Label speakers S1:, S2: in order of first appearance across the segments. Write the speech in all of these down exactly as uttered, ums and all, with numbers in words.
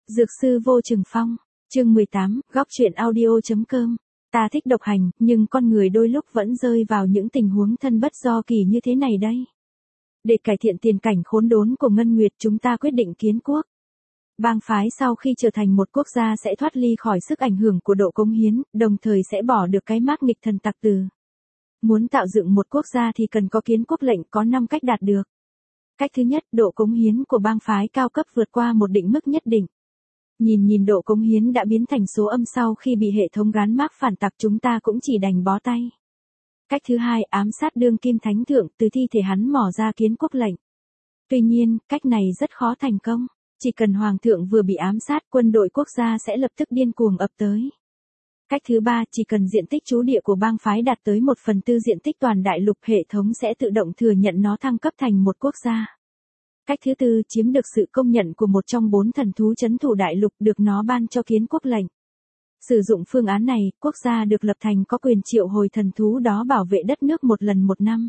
S1: Dược sư Vô Trừng Phong, chương mười tám, góc truyện audio.com. Ta thích độc hành, nhưng con người đôi lúc vẫn rơi vào những tình huống thân bất do kỳ như thế này đây. Để cải thiện tiền cảnh khốn đốn của Ngân Nguyệt, chúng ta quyết định kiến quốc. Bang phái sau khi trở thành một quốc gia sẽ thoát ly khỏi sức ảnh hưởng của độ cống hiến, đồng thời sẽ bỏ được cái mác nghịch thần tặc từ. Muốn tạo dựng một quốc gia thì cần có kiến quốc lệnh, có năm cách đạt được. Cách thứ nhất, độ cống hiến của bang phái cao cấp vượt qua một định mức nhất định. Nhìn nhìn độ cống hiến đã biến thành số âm sau khi bị hệ thống gán mác phản tặc, chúng ta cũng chỉ đành bó tay. Cách thứ hai, ám sát đương kim thánh thượng, từ thi thể hắn mò ra kiến quốc lệnh. Tuy nhiên, cách này rất khó thành công. Chỉ cần hoàng thượng vừa bị ám sát, quân đội quốc gia sẽ lập tức điên cuồng ập tới. Cách thứ ba, chỉ cần diện tích trú địa của bang phái đạt tới một phần tư diện tích toàn đại lục, hệ thống sẽ tự động thừa nhận nó thăng cấp thành một quốc gia. Cách thứ tư, chiếm được sự công nhận của một trong bốn thần thú trấn thủ đại lục, được nó ban cho kiến quốc lệnh. Sử dụng phương án này, quốc gia được lập thành có quyền triệu hồi thần thú đó bảo vệ đất nước một lần một năm.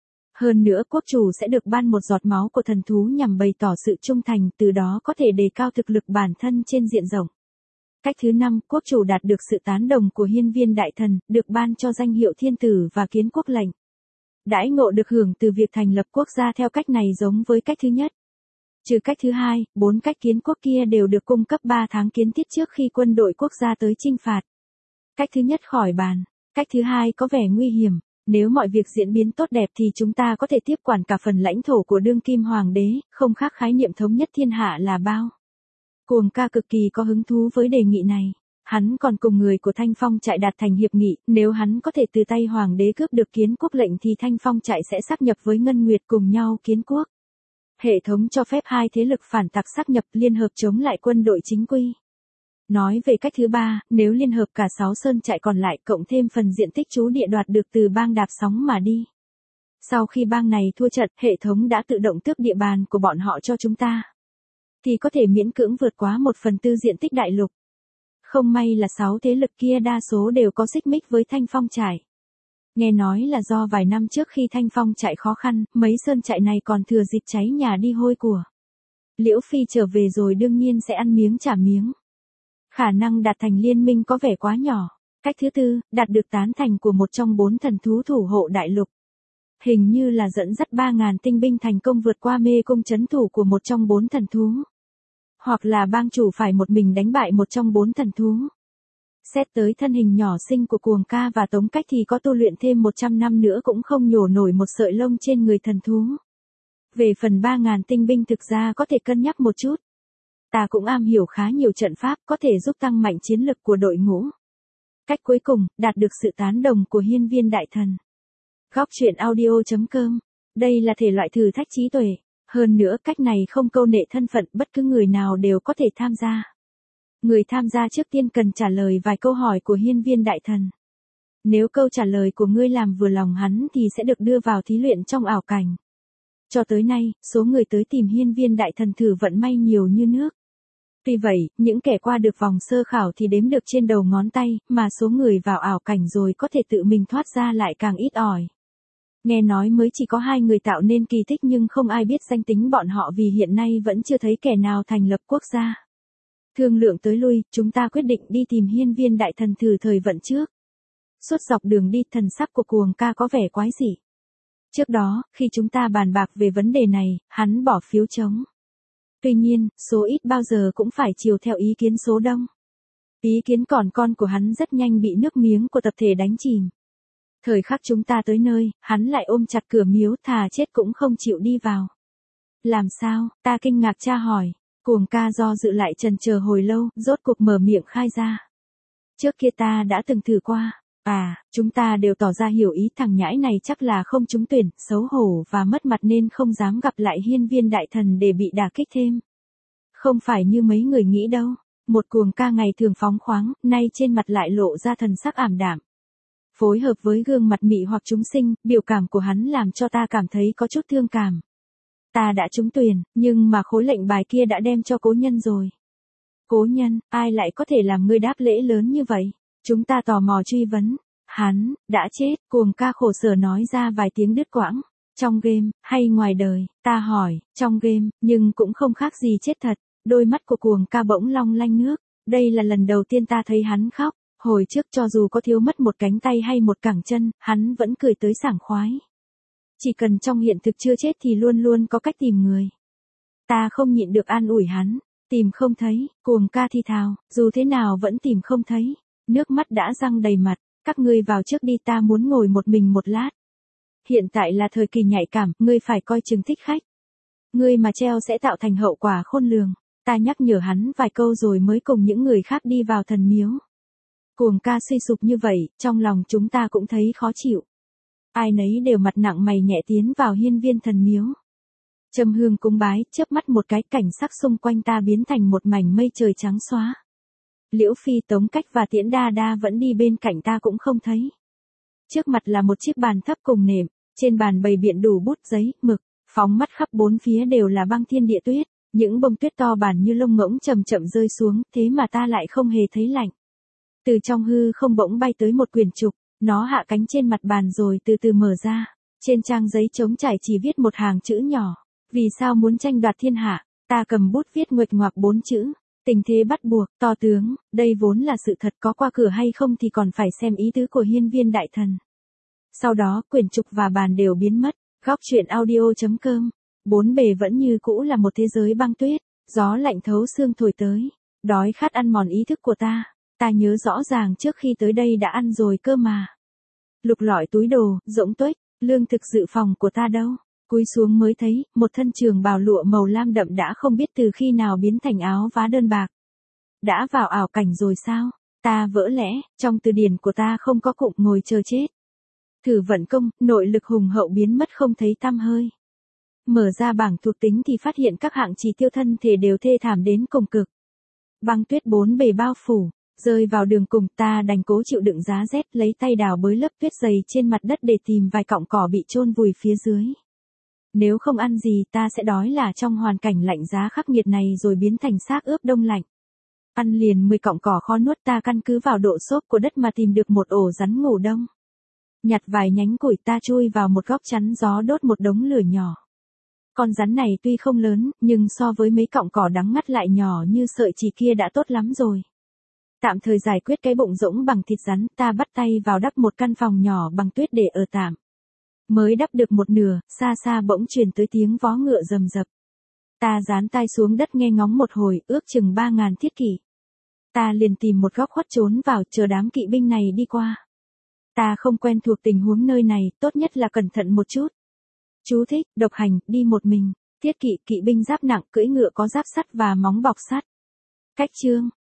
S1: Hơn nữa, quốc chủ sẽ được ban một giọt máu của thần thú nhằm bày tỏ sự trung thành, từ đó có thể đề cao thực lực bản thân trên diện rộng. Cách thứ năm, quốc chủ đạt được sự tán đồng của hiên viên đại thần, được ban cho danh hiệu thiên tử và kiến quốc lệnh. Đãi ngộ được hưởng từ việc thành lập quốc gia theo cách này giống với cách thứ nhất. Trừ cách thứ hai, bốn cách kiến quốc kia đều được cung cấp ba tháng kiến thiết trước khi quân đội quốc gia tới chinh phạt. Cách thứ nhất khỏi bàn. Cách thứ hai có vẻ nguy hiểm. Nếu mọi việc diễn biến tốt đẹp thì chúng ta có thể tiếp quản cả phần lãnh thổ của đương kim hoàng đế, không khác khái niệm thống nhất thiên hạ là bao. Cuồng ca cực kỳ có hứng thú với đề nghị này. Hắn còn cùng người của Thanh Phong trại đạt thành hiệp nghị, nếu hắn có thể từ tay hoàng đế cướp được kiến quốc lệnh thì Thanh Phong trại sẽ sáp nhập với Ngân Nguyệt cùng nhau kiến quốc. Hệ thống cho phép hai thế lực phản tặc sáp nhập liên hợp chống lại quân đội chính quy. Nói về cách thứ ba, nếu liên hợp cả sáu sơn trại còn lại cộng thêm phần diện tích trú địa đoạt được từ bang đạp sóng mà đi. Sau khi bang này thua trận, hệ thống đã tự động tước địa bàn của bọn họ cho chúng ta. Thì có thể miễn cưỡng vượt quá một phần tư diện tích đại lục. Không may là sáu thế lực kia đa số đều có xích mích với Thanh Phong trại. Nghe nói là do vài năm trước khi Thanh Phong trại khó khăn, mấy sơn trại này còn thừa dịp cháy nhà đi hôi của. Liễu Phi trở về rồi đương nhiên sẽ ăn miếng trả miếng. Khả năng đạt thành liên minh có vẻ quá nhỏ. Cách thứ tư, đạt được tán thành của một trong bốn thần thú thủ hộ đại lục. Hình như là dẫn dắt ba ngàn tinh binh thành công vượt qua mê cung trấn thủ của một trong bốn thần thú. Hoặc là bang chủ phải một mình đánh bại một trong bốn thần thú. Xét tới thân hình nhỏ xinh của Cuồng ca và Tống Cách thì có tu luyện thêm một trăm năm nữa cũng không nhổ nổi một sợi lông trên người thần thú. Về phần ba ngàn tinh binh thực ra có thể cân nhắc một chút. Ta cũng am hiểu khá nhiều trận pháp có thể giúp tăng mạnh chiến lực của đội ngũ. Cách cuối cùng, đạt được sự tán đồng của hiên viên đại thần. Góc truyện audio.com. Đây là thể loại thử thách trí tuệ. Hơn nữa cách này không câu nệ thân phận, bất cứ người nào đều có thể tham gia. Người tham gia trước tiên cần trả lời vài câu hỏi của hiên viên đại thần. Nếu câu trả lời của ngươi làm vừa lòng hắn thì sẽ được đưa vào thí luyện trong ảo cảnh. Cho tới nay, số người tới tìm hiên viên đại thần thử vận may nhiều như nước. Tuy vậy, những kẻ qua được vòng sơ khảo thì đếm được trên đầu ngón tay, mà số người vào ảo cảnh rồi có thể tự mình thoát ra lại càng ít ỏi. Nghe nói mới chỉ có hai người tạo nên kỳ tích nhưng không ai biết danh tính bọn họ vì hiện nay vẫn chưa thấy kẻ nào thành lập quốc gia. Thương lượng tới lui, chúng ta quyết định đi tìm hiên viên đại thần thử thời vận trước. Suốt dọc đường đi, thần sắc của Cuồng ca có vẻ quái dị. Trước đó, khi chúng ta bàn bạc về vấn đề này, hắn bỏ phiếu trống. Tuy nhiên, số ít bao giờ cũng phải chiều theo ý kiến số đông. Ý kiến còn con của hắn rất nhanh bị nước miếng của tập thể đánh chìm. Thời khắc chúng ta tới nơi, hắn lại ôm chặt cửa miếu, thà chết cũng không chịu đi vào. Làm sao? Ta kinh ngạc tra hỏi. Cuồng ca do dự lại chần chờ hồi lâu, rốt cuộc mở miệng khai ra. Trước kia ta đã từng thử qua. À, chúng ta đều tỏ ra hiểu ý, thằng nhãi này chắc là không trúng tuyển, xấu hổ và mất mặt nên không dám gặp lại hiên viên đại thần để bị đả kích thêm. Không phải như mấy người nghĩ đâu. Một Cuồng ca ngày thường phóng khoáng, nay trên mặt lại lộ ra thần sắc ảm đạm. Phối hợp với gương mặt mị hoặc chúng sinh, biểu cảm của hắn làm cho ta cảm thấy có chút thương cảm. Ta đã trúng tuyển, nhưng mà khối lệnh bài kia đã đem cho cố nhân rồi. Cố nhân, ai lại có thể làm ngươi đáp lễ lớn như vậy? Chúng ta tò mò truy vấn. Hắn, đã chết, Cuồng ca khổ sở nói ra vài tiếng đứt quãng. Trong game, hay ngoài đời, ta hỏi, trong game, nhưng cũng không khác gì chết thật. Đôi mắt của cuồng ca bỗng long lanh nước. Đây là lần đầu tiên ta thấy hắn khóc. Hồi trước cho dù có thiếu mất một cánh tay hay một cẳng chân, hắn vẫn cười tới sảng khoái. Chỉ cần trong hiện thực chưa chết thì luôn luôn có cách tìm người. Ta không nhịn được an ủi hắn. Tìm không thấy, cuồng ca thì thào, dù thế nào vẫn tìm không thấy. Nước mắt đã răng đầy mặt, các ngươi vào trước đi, ta muốn ngồi một mình một lát. Hiện tại là thời kỳ nhạy cảm, ngươi phải coi chừng thích khách. Ngươi mà treo sẽ tạo thành hậu quả khôn lường. Ta nhắc nhở hắn vài câu rồi mới cùng những người khác đi vào thần miếu. Cuồng ca suy sụp như vậy, trong lòng chúng ta cũng thấy khó chịu. Ai nấy đều mặt nặng mày nhẹ tiến vào hiên viên thần miếu. Châm hương cúng bái, chớp mắt một cái, cảnh sắc xung quanh ta biến thành một mảnh mây trời trắng xóa. Liễu Phi, Tống Cách và Tiễn Đa Đa vẫn đi bên cạnh ta cũng không thấy. Trước mặt là một chiếc bàn thấp cùng nệm, trên bàn bày biện đủ bút giấy, mực, phóng mắt khắp bốn phía đều là băng thiên địa tuyết, những bông tuyết to bản như lông ngỗng chậm chậm rơi xuống, thế mà ta lại không hề thấy lạnh. Từ trong hư không bỗng bay tới một quyển trục, nó hạ cánh trên mặt bàn rồi từ từ mở ra. Trên trang giấy trống trải chỉ viết một hàng chữ nhỏ. Vì sao muốn tranh đoạt thiên hạ? Ta cầm bút viết nguệch ngoạc bốn chữ. Tình thế bắt buộc, to tướng, đây vốn là sự thật, có qua cửa hay không thì còn phải xem ý tứ của hiên viên đại thần. Sau đó, quyển trục và bàn đều biến mất. Góc truyện audio chấm com. Bốn bề vẫn như cũ là một thế giới băng tuyết. Gió lạnh thấu xương thổi tới. Đói khát ăn mòn ý thức của ta. Ta nhớ rõ ràng trước khi tới đây đã ăn rồi cơ mà. Lục lọi túi đồ, rỗng tuếch, lương thực dự phòng của ta đâu. Cúi xuống mới thấy, một thân trường bào lụa màu lam đậm đã không biết từ khi nào biến thành áo vá đơn bạc. Đã vào ảo cảnh rồi sao? Ta vỡ lẽ, trong từ điển của ta không có cụm ngồi chờ chết. Thử vận công, nội lực hùng hậu biến mất không thấy tăm hơi. Mở ra bảng thuộc tính thì phát hiện các hạng chỉ tiêu thân thể đều thê thảm đến cùng cực. Băng tuyết bốn bề bao phủ, rơi vào đường cùng, ta đành cố chịu đựng giá rét, lấy tay đào bới lớp tuyết dày trên mặt đất để tìm vài cọng cỏ bị chôn vùi phía dưới. Nếu không ăn gì ta sẽ đói là trong hoàn cảnh lạnh giá khắc nghiệt này rồi biến thành xác ướp đông lạnh. Ăn liền mười cọng cỏ khó nuốt, ta căn cứ vào độ xốp của đất mà tìm được một ổ rắn ngủ đông. Nhặt vài nhánh củi, ta chui vào một góc chắn gió đốt một đống lửa nhỏ. Con rắn này tuy không lớn, nhưng so với mấy cọng cỏ đắng ngắt lại nhỏ như sợi chỉ kia đã tốt lắm rồi. Tạm thời giải quyết cái bụng rỗng bằng thịt rắn, ta bắt tay vào đắp một căn phòng nhỏ bằng tuyết để ở tạm. Mới đắp được một nửa, xa xa bỗng truyền tới tiếng vó ngựa rầm rập. Ta dán tai xuống đất nghe ngóng một hồi, ước chừng ba ngàn thiết kỷ. Ta liền tìm một góc khuất trốn vào, chờ đám kỵ binh này đi qua. Ta không quen thuộc tình huống nơi này, tốt nhất là cẩn thận một chút. Chú thích, độc hành, đi một mình. Thiết kỵ, kỵ binh giáp nặng, cưỡi ngựa có giáp sắt và móng bọc sắt. Cách chương.